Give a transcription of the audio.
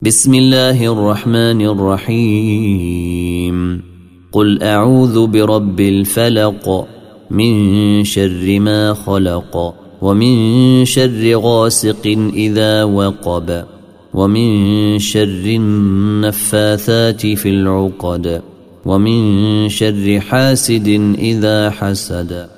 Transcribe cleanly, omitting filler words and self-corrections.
بسم الله الرحمن الرحيم قل أعوذ برب الفلق من شر ما خلق ومن شر غاسق إذا وقب ومن شر النفاثات في العقد ومن شر حاسد إذا حسد.